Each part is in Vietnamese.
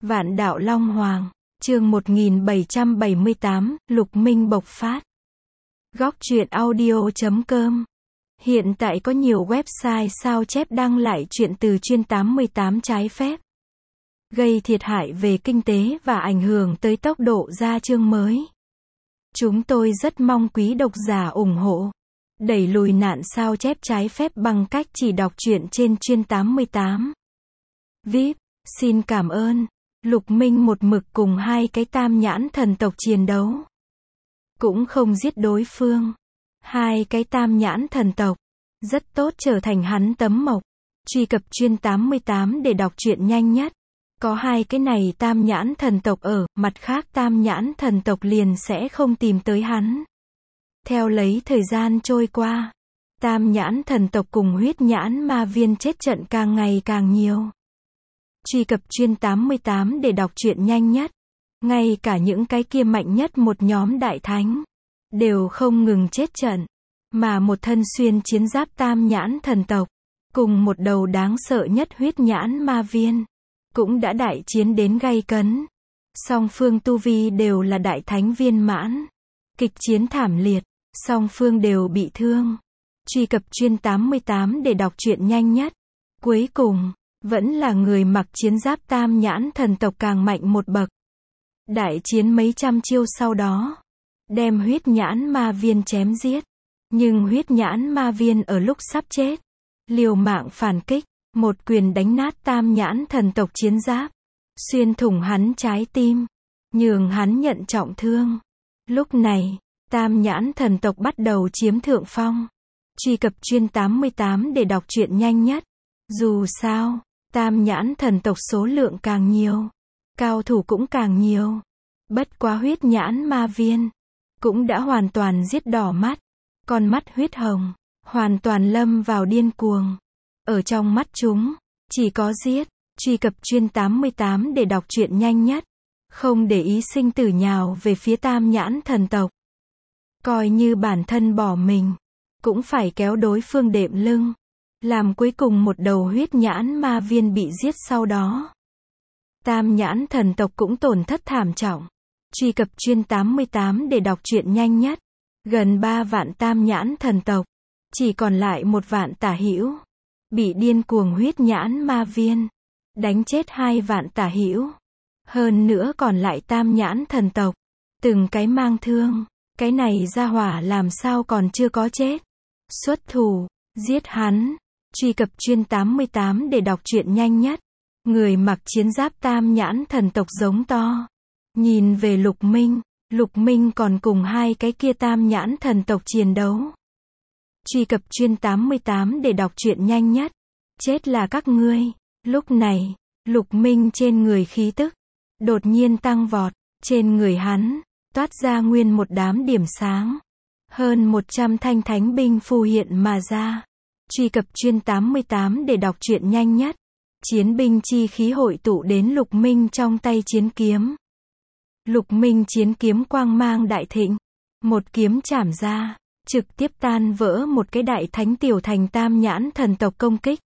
Vạn đạo Long Hoàng, chương 1778, Lục Minh bộc phát. Góc truyện audio.com. Hiện tại có nhiều website sao chép đăng lại chuyện từ chuyên 88 trái phép, gây thiệt hại về kinh tế và ảnh hưởng tới tốc độ ra chương mới. Chúng tôi rất mong quý độc giả ủng hộ, đẩy lùi nạn sao chép trái phép bằng cách chỉ đọc truyện trên chuyên 88. VIP, xin cảm ơn. Lục Minh một mực cùng hai cái tam nhãn thần tộc chiến đấu, cũng không giết đối phương. Hai cái tam nhãn thần tộc rất tốt trở thành hắn tấm mộc. Truy cập chuyên 88 để đọc truyện nhanh nhất. Có hai cái này tam nhãn thần tộc ở, mặt khác tam nhãn thần tộc liền sẽ không tìm tới hắn. Theo lấy thời gian trôi qua, tam nhãn thần tộc cùng huyết nhãn ma viên chết trận càng ngày càng nhiều. Truy cập chuyên 88 để đọc truyện nhanh nhất. Ngay cả những cái kia mạnh nhất một nhóm đại thánh đều không ngừng chết trận, mà một thân xuyên chiến giáp tam nhãn thần tộc cùng một đầu đáng sợ nhất huyết nhãn ma viên cũng đã đại chiến đến gay cấn. Song phương tu vi đều là đại thánh viên mãn. Kịch chiến thảm liệt, song phương đều bị thương. Truy cập chuyên 88 để đọc truyện nhanh nhất. Cuối cùng vẫn là người mặc chiến giáp tam nhãn thần tộc càng mạnh một bậc. Đại chiến mấy trăm chiêu sau đó, đem huyết nhãn ma viên chém giết. Nhưng huyết nhãn ma viên ở lúc sắp chết, liều mạng phản kích, một quyền đánh nát tam nhãn thần tộc chiến giáp, xuyên thủng hắn trái tim, nhường hắn nhận trọng thương. Lúc này, tam nhãn thần tộc bắt đầu chiếm thượng phong. Truy cập chuyên 88 để đọc truyện nhanh nhất. Dù sao, tam nhãn thần tộc số lượng càng nhiều, cao thủ cũng càng nhiều. Bất quá huyết nhãn ma viên cũng đã hoàn toàn giết đỏ mắt, con mắt huyết hồng, hoàn toàn lâm vào điên cuồng. Ở trong mắt chúng, chỉ có giết. Truy cập chuyên 88 để đọc truyện nhanh nhất. Không để ý sinh tử nhào về phía tam nhãn thần tộc. Coi như bản thân bỏ mình, cũng phải kéo đối phương đệm lưng. Làm cuối cùng một đầu huyết nhãn ma viên bị giết sau đó. Tam nhãn thần tộc cũng tổn thất thảm trọng. Truy cập chuyên 88 để đọc truyện nhanh nhất. Gần 3 vạn tam nhãn thần tộc, chỉ còn lại 1 vạn tả hữu. Bị điên cuồng huyết nhãn ma viên đánh chết 2 vạn tả hữu. Hơn nữa còn lại tam nhãn thần tộc, từng cái mang thương. Cái này ra hỏa làm sao còn chưa có chết. Xuất thủ, giết hắn. Truy cập chuyên 88 để đọc truyện nhanh nhất. Người mặc chiến giáp tam nhãn thần tộc giống to, nhìn về Lục Minh. Lục Minh còn cùng hai cái kia tam nhãn thần tộc chiến đấu. Truy cập chuyên 88 để đọc truyện nhanh nhất. Chết là các ngươi. Lúc này, Lục Minh trên người khí tức đột nhiên tăng vọt. Trên người hắn toát ra nguyên một đám điểm sáng. Hơn 100 thanh thánh binh phù hiện mà ra. Truy cập chuyên 88 để đọc truyện nhanh nhất. Chiến binh chi khí hội tụ đến Lục Minh trong tay chiến kiếm. Lục Minh chiến kiếm quang mang đại thịnh. Một kiếm chảm ra, trực tiếp tan vỡ một cái đại thánh tiểu thành tam nhãn thần tộc công kích.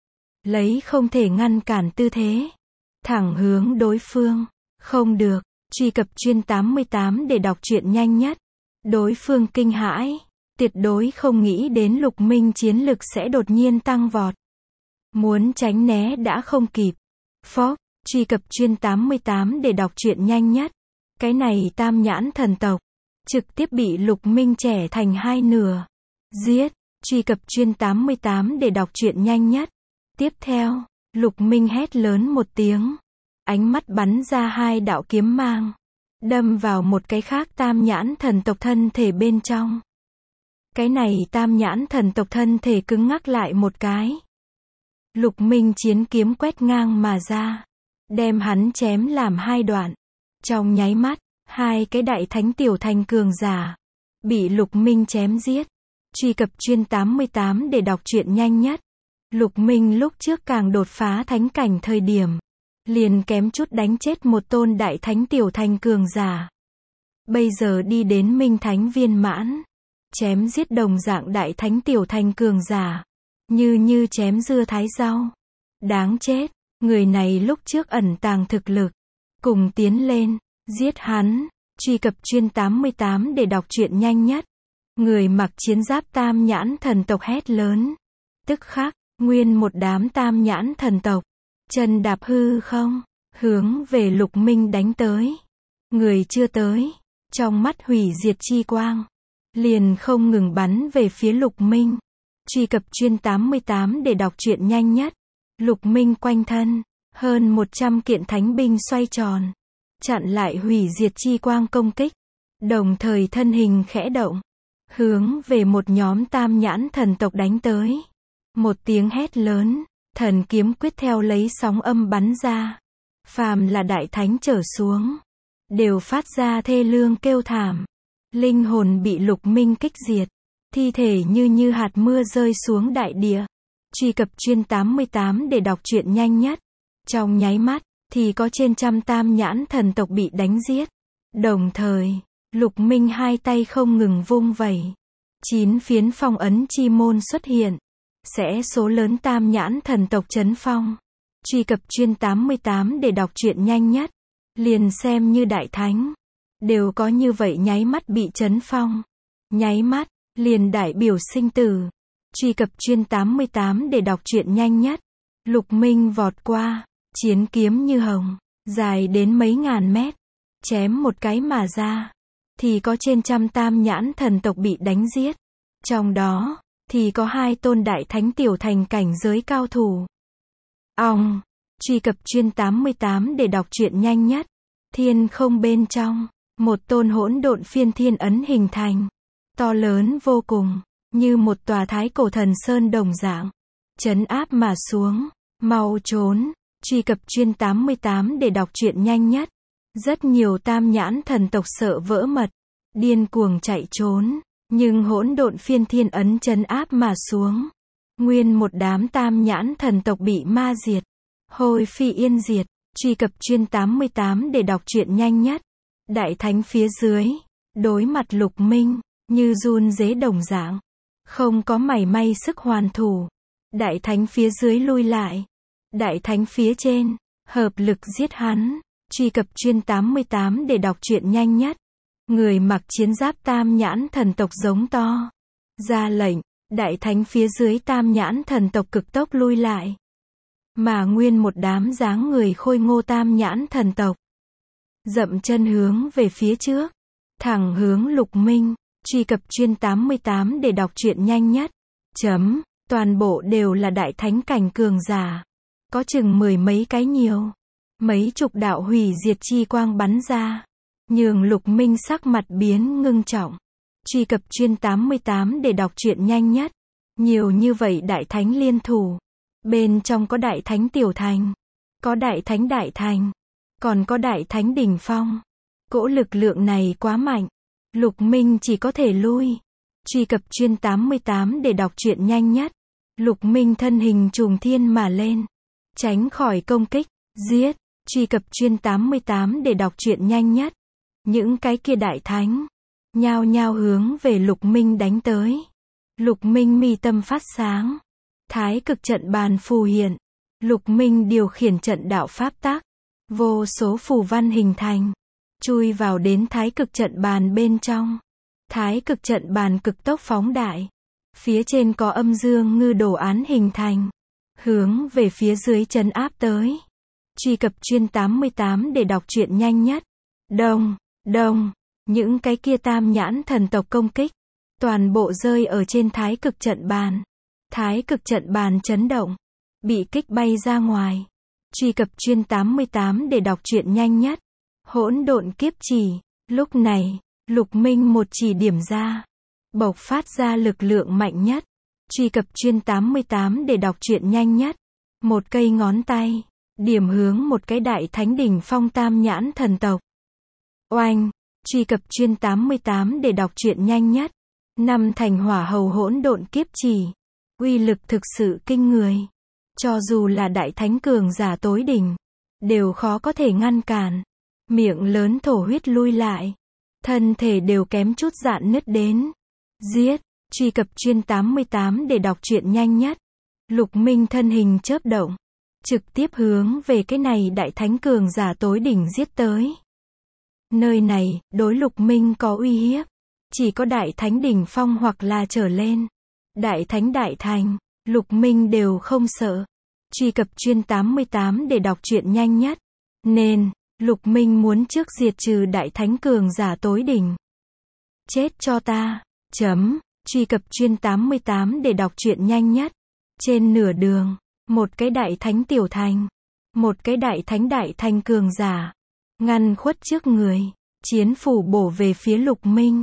Lấy không thể ngăn cản tư thế, thẳng hướng đối phương. Không được. Truy cập chuyên 88 để đọc truyện nhanh nhất. Đối phương kinh hãi, tuyệt đối không nghĩ đến Lục Minh chiến lực sẽ đột nhiên tăng vọt. Muốn tránh né đã không kịp. Phốc. Truy cập chuyên 88 để đọc truyện nhanh nhất. Cái này tam nhãn thần tộc trực tiếp bị Lục Minh chẻ thành hai nửa. Giết. Truy cập chuyên 88 để đọc truyện nhanh nhất. Tiếp theo, Lục Minh hét lớn một tiếng, ánh mắt bắn ra 2 đạo kiếm mang, đâm vào một cái khác tam nhãn thần tộc thân thể bên trong. Cái này tam nhãn thần tộc thân thể cứng ngắc lại một cái. Lục Minh chiến kiếm quét ngang mà ra, đem hắn chém làm 2 đoạn. Trong nháy mắt, 2 cái đại thánh tiểu thành cường giả bị Lục Minh chém giết. Truy cập chuyên 88 để đọc truyện nhanh nhất. Lục Minh lúc trước càng đột phá thánh cảnh thời điểm, liền kém chút đánh chết một tôn đại thánh tiểu thành cường giả. Bây giờ đi đến minh thánh viên mãn, chém giết đồng dạng đại thánh tiểu thành cường giả, như chém dưa thái rau. Đáng chết, người này lúc trước ẩn tàng thực lực, cùng tiến lên, giết hắn, truy cập chuyên 88 để đọc truyện nhanh nhất. Người mặc chiến giáp tam nhãn thần tộc hét lớn. Tức khắc, nguyên một đám tam nhãn thần tộc, chân đạp hư không, hướng về Lục Minh đánh tới. Người chưa tới, trong mắt hủy diệt chi quang, liền không ngừng bắn về phía Lục Minh. Truy cập chuyên 88 để đọc truyện nhanh nhất. Lục Minh quanh thân, hơn 100 kiện thánh binh xoay tròn, chặn lại hủy diệt chi quang công kích, đồng thời thân hình khẽ động, hướng về một nhóm tam nhãn thần tộc đánh tới. Một tiếng hét lớn, thần kiếm quyết theo lấy sóng âm bắn ra. Phàm là đại thánh trở xuống, đều phát ra thê lương kêu thảm. Linh hồn bị Lục Minh kích diệt, thi thể như hạt mưa rơi xuống đại địa. Truy cập chuyên 88 để đọc truyện nhanh nhất. Trong nháy mắt, thì có trên trăm tam nhãn thần tộc bị đánh giết. Đồng thời, Lục Minh hai tay không ngừng vung vẩy. 9 phiến phong ấn chi môn xuất hiện, sẽ số lớn tam nhãn thần tộc chấn phong. Truy cập chuyên 88 để đọc truyện nhanh nhất. Liền xem như đại thánh, đều có như vậy nháy mắt bị chấn phong. Nháy mắt, liền đại biểu sinh tử. Truy cập chuyên 88 để đọc truyện nhanh nhất. Lục Minh vọt qua, chiến kiếm như hồng, dài đến mấy ngàn mét, chém một cái mà ra, thì có trên trăm tam nhãn thần tộc bị đánh giết. Trong đó, thì có 2 tôn đại thánh tiểu thành cảnh giới cao thủ. Ong, truy cập chuyên 88 để đọc truyện nhanh nhất. Thiên không bên trong, một tôn hỗn độn phiên thiên ấn hình thành, to lớn vô cùng, như một tòa thái cổ thần sơn đồng dạng, trấn áp mà xuống. Mau trốn, truy cập chuyên 88 để đọc truyện nhanh nhất. Rất nhiều tam nhãn thần tộc sợ vỡ mật, điên cuồng chạy trốn, nhưng hỗn độn phiên thiên ấn trấn áp mà xuống. Nguyên một đám tam nhãn thần tộc bị ma diệt, hồi phi yên diệt. Truy cập chuyên 88 để đọc truyện nhanh nhất. Đại thánh phía dưới, đối mặt Lục Minh, như run rế đồng dạng, không có mảy may sức hoàn thủ. Đại thánh phía dưới lui lại, đại thánh phía trên, hợp lực giết hắn. Truy cập chuyên 88 để đọc truyện nhanh nhất. Người mặc chiến giáp tam nhãn thần tộc giống to, ra lệnh, đại thánh phía dưới tam nhãn thần tộc cực tốc lui lại. Mà nguyên một đám dáng người khôi ngô tam nhãn thần tộc, dậm chân hướng về phía trước, thẳng hướng Lục Minh. Truy cập chuyên 88 để đọc truyện nhanh nhất. Toàn bộ đều là đại thánh cảnh cường giả, có chừng 10 mấy cái nhiều. Mấy chục đạo hủy diệt chi quang bắn ra, nhường Lục Minh sắc mặt biến ngưng trọng. Truy cập chuyên 88 để đọc truyện nhanh nhất. Nhiều như vậy đại thánh liên thủ, bên trong có đại thánh tiểu thành, có đại thành, còn có đại thánh đỉnh phong. Cỗ lực lượng này quá mạnh, Lục Minh chỉ có thể lui. Truy cập chuyên 88 để đọc truyện nhanh nhất. Lục Minh thân hình trùng thiên mà lên, tránh khỏi công kích, giết. Truy cập chuyên 88 để đọc truyện nhanh nhất. Những cái kia đại thánh, nhao nhao hướng về Lục Minh đánh tới. Lục Minh mi tâm phát sáng, thái cực trận bàn phù hiện. Lục Minh điều khiển trận đạo pháp tắc, vô số phù văn hình thành, chui vào đến thái cực trận bàn bên trong. Thái cực trận bàn cực tốc phóng đại, phía trên có âm dương ngư đồ án hình thành, hướng về phía dưới trấn áp tới. Truy cập chuyên 88 để đọc truyện nhanh nhất. Đông, những cái kia tam nhãn thần tộc công kích, toàn bộ rơi ở trên thái cực trận bàn. Thái cực trận bàn chấn động, bị kích bay ra ngoài. Truy cập chuyên 88 để đọc truyện nhanh nhất. Hỗn độn kiếp chỉ, lúc này, Lục Minh một chỉ điểm ra, bộc phát ra lực lượng mạnh nhất. Truy cập chuyên 88 để đọc truyện nhanh nhất. Một cây ngón tay, điểm hướng một cái đại thánh đỉnh phong tam nhãn thần tộc. Oanh, truy cập chuyên 88 để đọc truyện nhanh nhất. 5 thành hỏa hầu hỗn độn kiếp chỉ, uy lực thực sự kinh người. Cho dù là đại thánh cường giả tối đỉnh, đều khó có thể ngăn cản. Miệng lớn thổ huyết lui lại, thân thể đều kém chút rạn nứt đến. Giết, truy cập chuyên 88 để đọc truyện nhanh nhất. Lục Minh thân hình chớp động, trực tiếp hướng về cái này đại thánh cường giả tối đỉnh giết tới. Nơi này, đối Lục Minh có uy hiếp. Chỉ có đại thánh đỉnh phong hoặc là trở lên. Đại thánh đại thành, Lục Minh đều không sợ. Truy cập chuyên 88 để đọc truyện nhanh nhất. Nên, Lục Minh muốn trước diệt trừ đại thánh cường giả tối đỉnh. Chết cho ta. Truy cập chuyên 88 để đọc truyện nhanh nhất. Trên nửa đường, một cái đại thánh tiểu thành, một cái đại thành cường giả, ngăn khuất trước người, chiến phủ bổ về phía Lục Minh.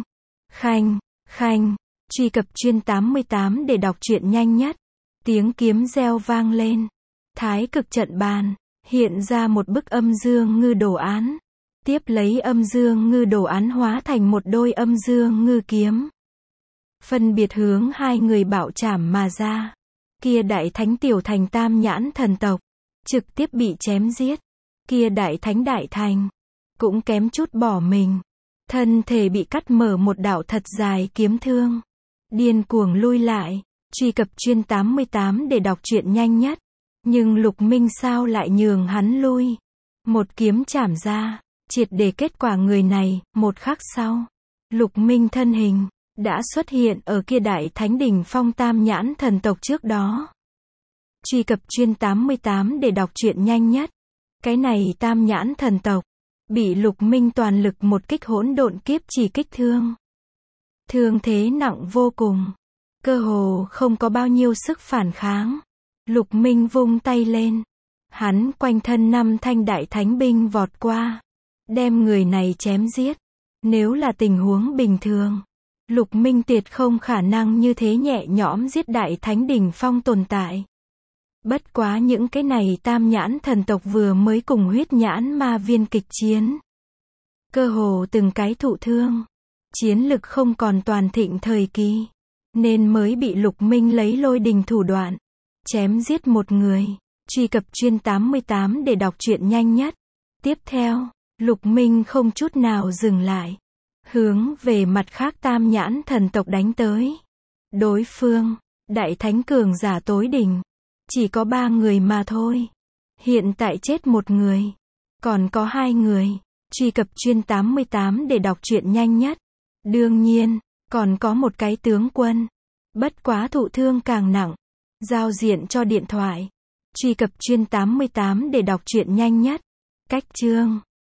Khanh, truy cập chuyên 88 để đọc truyện nhanh nhất. Tiếng kiếm reo vang lên. Thái cực trận bàn, hiện ra một bức âm dương ngư đồ án. Tiếp lấy âm dương ngư đồ án hóa thành một đôi âm dương ngư kiếm. Phân biệt hướng hai người bạo chảm mà ra. Kia đại thánh tiểu thành tam nhãn thần tộc, trực tiếp bị chém giết. Kia đại thành, cũng kém chút bỏ mình. Thân thể bị cắt mở một đạo thật dài kiếm thương. Điên cuồng lui lại. Truy cập chuyên 88 để đọc truyện nhanh nhất. Nhưng Lục Minh sao lại nhường hắn lui. Một kiếm chảm ra, triệt để kết quả người này. Một khắc sau, Lục Minh thân hình đã xuất hiện ở kia đại thánh đỉnh phong tam nhãn thần tộc trước đó. Truy cập chuyên 88 để đọc truyện nhanh nhất. Cái này tam nhãn thần tộc bị Lục Minh toàn lực một kích hỗn độn kiếp chỉ kích thương. Thương thế nặng vô cùng, cơ hồ không có bao nhiêu sức phản kháng. Lục Minh vung tay lên, hắn quanh thân 5 thanh đại thánh binh vọt qua, đem người này chém giết. Nếu là tình huống bình thường, Lục Minh tuyệt không khả năng như thế nhẹ nhõm giết đại thánh đỉnh phong tồn tại. Bất quá những cái này tam nhãn thần tộc vừa mới cùng huyết nhãn ma viên kịch chiến. Cơ hồ từng cái thụ thương. Chiến lực không còn toàn thịnh thời kỳ. Nên mới bị Lục Minh lấy lôi đình thủ đoạn. Chém giết một người. Truy cập chuyên 88 để đọc truyện nhanh nhất. Tiếp theo, Lục Minh không chút nào dừng lại. Hướng về mặt khác tam nhãn thần tộc đánh tới. Đối phương, đại thánh cường giả tối đỉnh. Chỉ có 3 người mà thôi. Hiện tại chết một người. Còn có 2 người. Truy cập chuyên 88 để đọc truyện nhanh nhất. Đương nhiên, còn có một cái tướng quân. Bất quá thụ thương càng nặng. Giao diện cho điện thoại. Truy cập chuyên 88 để đọc truyện nhanh nhất. Cách chương